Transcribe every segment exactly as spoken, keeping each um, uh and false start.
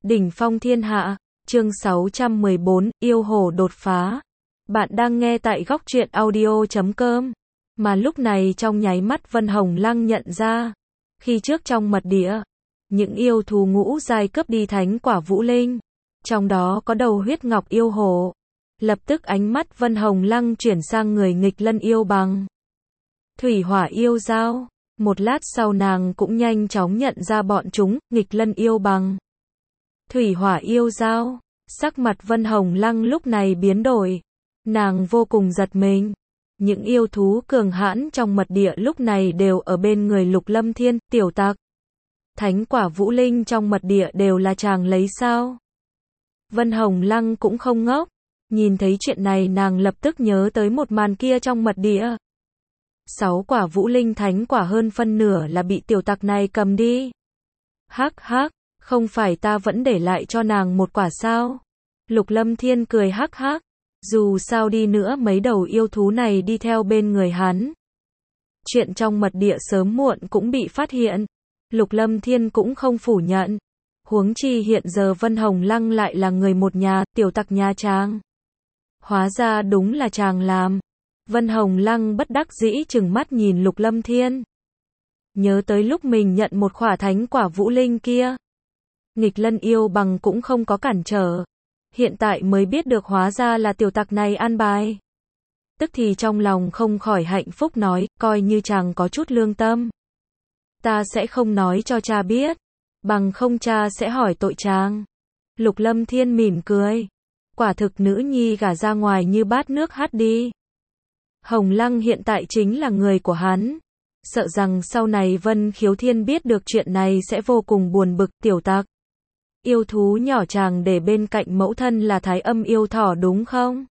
Đỉnh phong thiên hạ, chương sáu trăm mười bốn, yêu hồ đột phá. Bạn đang nghe tại góc truyện audio chấm com. Mà lúc này trong nháy mắt Vân Hồng Lăng nhận ra, khi trước trong mật địa, những yêu thú ngũ giai cướp đi thánh quả vũ linh, trong đó có đầu huyết ngọc yêu hồ. Lập tức ánh mắt Vân Hồng Lăng chuyển sang người nghịch lân yêu bằng thủy hỏa yêu dao. Một lát sau nàng cũng nhanh chóng nhận ra bọn chúng, nghịch lân yêu bằng thủy hỏa yêu dao. Sắc mặt Vân Hồng Lăng lúc này biến đổi. Nàng vô cùng giật mình. Những yêu thú cường hãn trong mật địa lúc này đều ở bên người Lục Lâm Thiên, tiểu tặc. Thánh quả vũ linh trong mật địa đều là chàng lấy sao? Vân Hồng Lăng cũng không ngốc. Nhìn thấy chuyện này nàng lập tức nhớ tới một màn kia trong mật địa. Sáu quả vũ linh thánh quả hơn phân nửa là bị tiểu tặc này cầm đi. Hắc hắc, không phải ta vẫn để lại cho nàng một quả sao? Lục Lâm Thiên cười hắc hắc. Dù sao đi nữa mấy đầu yêu thú này đi theo bên người hắn. Chuyện trong mật địa sớm muộn cũng bị phát hiện. Lục Lâm Thiên cũng không phủ nhận. Huống chi hiện giờ Vân Hồng Lăng lại là người một nhà, tiểu tặc nhà chàng. Hóa ra đúng là chàng làm. Vân Hồng Lăng bất đắc dĩ chừng mắt nhìn Lục Lâm Thiên. Nhớ tới lúc mình nhận một khỏa thánh quả vũ linh kia. Nghịch lân yêu bằng cũng không có cản trở. Hiện tại mới biết được hóa ra là tiểu tặc này an bài. Tức thì trong lòng không khỏi hạnh phúc nói, coi như chàng có chút lương tâm. Ta sẽ không nói cho cha biết. Bằng không cha sẽ hỏi tội chàng. Lục Lâm Thiên mỉm cười. Quả thực nữ nhi gả ra ngoài như bát nước hắt đi. Hồng Lăng hiện tại chính là người của hắn. Sợ rằng sau này Vân Khiếu Thiên biết được chuyện này sẽ vô cùng buồn bực, tiểu tặc. Yêu thú nhỏ chàng để bên cạnh mẫu thân là Thái Âm yêu thỏ đúng không?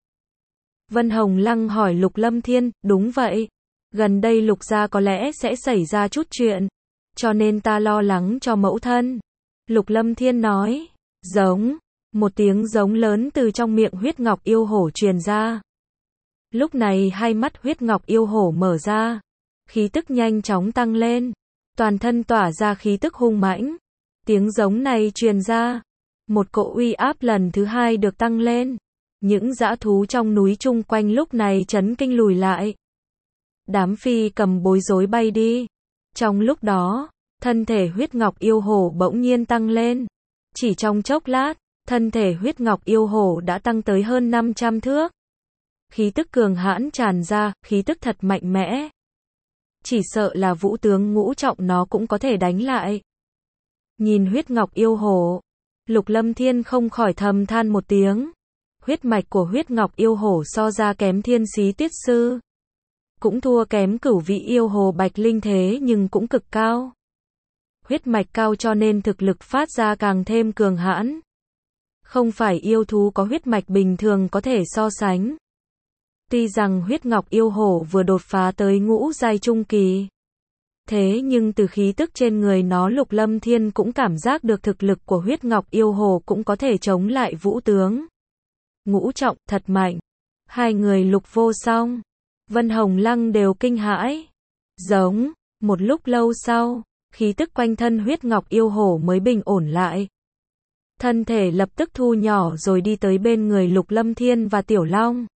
Vân Hồng Lăng hỏi Lục Lâm Thiên, đúng vậy. Gần đây Lục gia có lẽ sẽ xảy ra chút chuyện. Cho nên ta lo lắng cho mẫu thân. Lục Lâm Thiên nói, giống. Một tiếng giống lớn từ trong miệng huyết ngọc yêu hổ truyền ra. Lúc này hai mắt huyết ngọc yêu hổ mở ra. Khí tức nhanh chóng tăng lên. Toàn thân tỏa ra khí tức hung mãnh. Tiếng giống này truyền ra. Một cỗ uy áp lần thứ hai được tăng lên. Những dã thú trong núi chung quanh lúc này chấn kinh lùi lại. Đám phi cầm bối rối bay đi. Trong lúc đó, thân thể huyết ngọc yêu hổ bỗng nhiên tăng lên. Chỉ trong chốc lát, thân thể huyết ngọc yêu hổ đã tăng tới hơn năm trăm thước. Khí tức cường hãn tràn ra, khí tức thật mạnh mẽ. Chỉ sợ là vũ tướng ngũ trọng nó cũng có thể đánh lại. Nhìn huyết ngọc yêu hổ, Lục Lâm Thiên không khỏi thầm than một tiếng. Huyết mạch của huyết ngọc yêu hổ so ra kém thiên xí tiết sư. Cũng thua kém cửu vị yêu hồ bạch linh thế nhưng cũng cực cao. Huyết mạch cao cho nên thực lực phát ra càng thêm cường hãn. Không phải yêu thú có huyết mạch bình thường có thể so sánh. Tuy rằng huyết ngọc yêu hổ vừa đột phá tới ngũ giai trung kỳ. Thế nhưng từ khí tức trên người nó Lục Lâm Thiên cũng cảm giác được thực lực của huyết ngọc yêu hồ cũng có thể chống lại vũ tướng. Ngũ trọng thật mạnh. Hai người Lục Vô Song, Vân Hồng Lăng đều kinh hãi. Giống, một lúc lâu sau, khí tức quanh thân huyết ngọc yêu hổ mới bình ổn lại. Thân thể lập tức thu nhỏ rồi đi tới bên người Lục Lâm Thiên và Tiểu Long.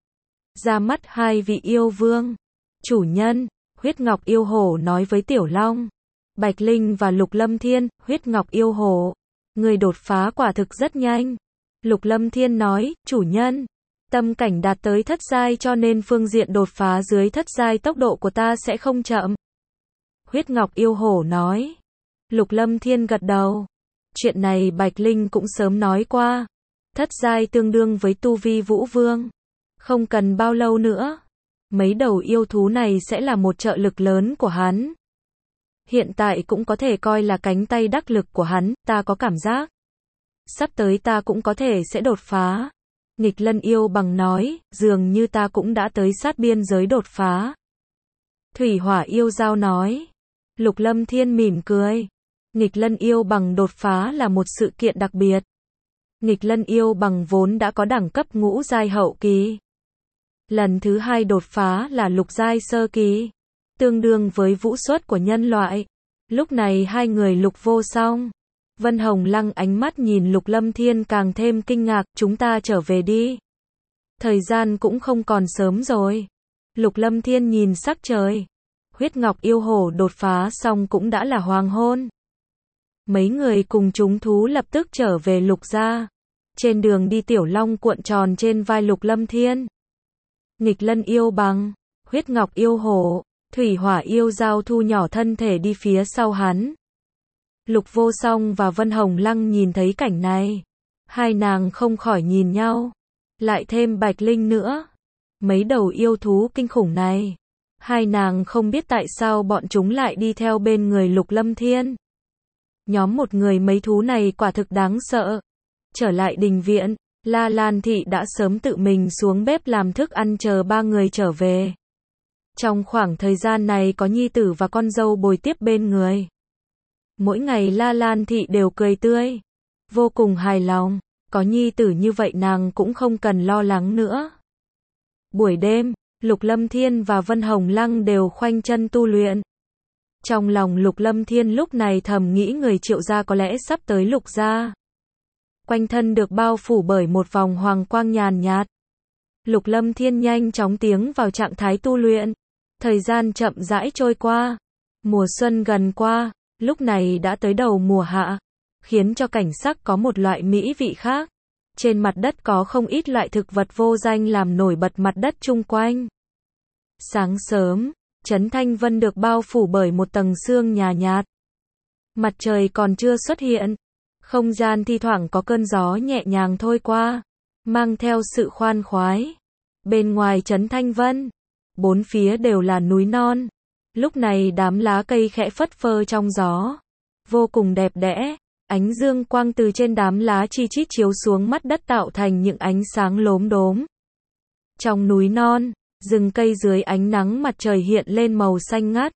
Ra mắt hai vị yêu vương. Chủ nhân, huyết ngọc yêu hổ nói với Tiểu Long, Bạch Linh và Lục Lâm Thiên, huyết ngọc yêu hổ. Người đột phá quả thực rất nhanh. Lục Lâm Thiên nói, chủ nhân, tâm cảnh đạt tới thất giai cho nên phương diện đột phá dưới thất giai tốc độ của ta sẽ không chậm. Huyết ngọc yêu hổ nói. Lục Lâm Thiên gật đầu. Chuyện này Bạch Linh cũng sớm nói qua. Thất giai tương đương với tu vi vũ vương. Không cần bao lâu nữa, mấy đầu yêu thú này sẽ là một trợ lực lớn của hắn. Hiện tại cũng có thể coi là cánh tay đắc lực của hắn, ta có cảm giác. Sắp tới ta cũng có thể sẽ đột phá. Nghịch lân yêu bằng nói, dường như ta cũng đã tới sát biên giới đột phá. Thủy hỏa yêu giao nói. Lục Lâm Thiên mỉm cười. Nghịch lân yêu bằng đột phá là một sự kiện đặc biệt. Nghịch lân yêu bằng vốn đã có đẳng cấp ngũ giai hậu kỳ. Lần thứ hai đột phá là lục giai sơ kỳ, tương đương với vũ suất của nhân loại. Lúc này hai người Lục Vô Song, Vân Hồng Lăng ánh mắt nhìn Lục Lâm Thiên càng thêm kinh ngạc, chúng ta trở về đi. Thời gian cũng không còn sớm rồi. Lục Lâm Thiên nhìn sắc trời. Huyết Ngọc yêu hổ đột phá xong cũng đã là hoàng hôn. Mấy người cùng chúng thú lập tức trở về Lục gia. Trên đường đi Tiểu Long cuộn tròn trên vai Lục Lâm Thiên. Nghịch Lân yêu bằng, Huyết Ngọc yêu hổ, Thủy Hỏa yêu giao thu nhỏ thân thể đi phía sau hắn. Lục Vô Song và Vân Hồng Lăng nhìn thấy cảnh này. Hai nàng không khỏi nhìn nhau. Lại thêm Bạch Linh nữa. Mấy đầu yêu thú kinh khủng này. Hai nàng không biết tại sao bọn chúng lại đi theo bên người Lục Lâm Thiên. Nhóm một người mấy thú này quả thực đáng sợ. Trở lại đình viện, La Lan Thị đã sớm tự mình xuống bếp làm thức ăn chờ ba người trở về. Trong khoảng thời gian này có nhi tử và con dâu bồi tiếp bên người. Mỗi ngày La Lan Thị đều cười tươi, vô cùng hài lòng, có nhi tử như vậy nàng cũng không cần lo lắng nữa. Buổi đêm, Lục Lâm Thiên và Vân Hồng Lăng đều khoanh chân tu luyện. Trong lòng Lục Lâm Thiên lúc này thầm nghĩ người Triệu gia có lẽ sắp tới Lục gia. Quanh thân được bao phủ bởi một vòng hoàng quang nhàn nhạt. Lục Lâm Thiên nhanh chóng tiến vào trạng thái tu luyện. Thời gian chậm rãi trôi qua. Mùa xuân gần qua, lúc này đã tới đầu mùa hạ, khiến cho cảnh sắc có một loại mỹ vị khác. Trên mặt đất có không ít loại thực vật vô danh làm nổi bật mặt đất chung quanh. Sáng sớm, Trấn Thanh Vân được bao phủ bởi một tầng sương nhàn nhạt. Mặt trời còn chưa xuất hiện. Không gian thi thoảng có cơn gió nhẹ nhàng thôi qua, mang theo sự khoan khoái. Bên ngoài Trấn Thanh Vân, bốn phía đều là núi non. Lúc này đám lá cây khẽ phất phơ trong gió, vô cùng đẹp đẽ. Ánh dương quang từ trên đám lá chi chít chiếu xuống mắt đất tạo thành những ánh sáng lốm đốm. Trong núi non, rừng cây dưới ánh nắng mặt trời hiện lên màu xanh ngắt.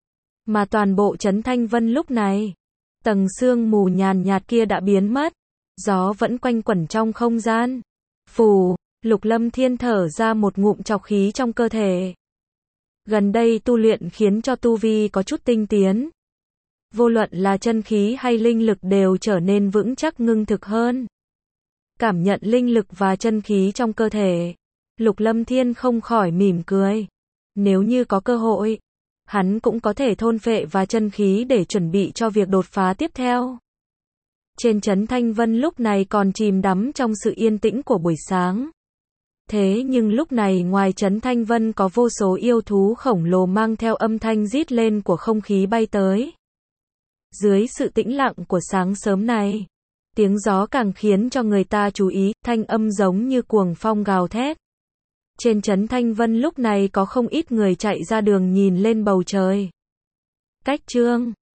Mà toàn bộ Trấn Thanh Vân lúc này, tầng sương mù nhàn nhạt kia đã biến mất, gió vẫn quanh quẩn trong không gian. Phù, Lục Lâm Thiên thở ra một ngụm trọc khí trong cơ thể. Gần đây tu luyện khiến cho tu vi có chút tinh tiến. Vô luận là chân khí hay linh lực đều trở nên vững chắc ngưng thực hơn. Cảm nhận linh lực và chân khí trong cơ thể, Lục Lâm Thiên không khỏi mỉm cười. Nếu như có cơ hội, hắn cũng có thể thôn phệ và chân khí để chuẩn bị cho việc đột phá tiếp theo. Trên Trấn Thanh Vân lúc này còn chìm đắm trong sự yên tĩnh của buổi sáng. Thế nhưng lúc này ngoài Trấn Thanh Vân có vô số yêu thú khổng lồ mang theo âm thanh rít lên của không khí bay tới. Dưới sự tĩnh lặng của sáng sớm này, tiếng gió càng khiến cho người ta chú ý, thanh âm giống như cuồng phong gào thét. Trên Trấn Thanh Vân lúc này có không ít người chạy ra đường nhìn lên bầu trời. Cách chương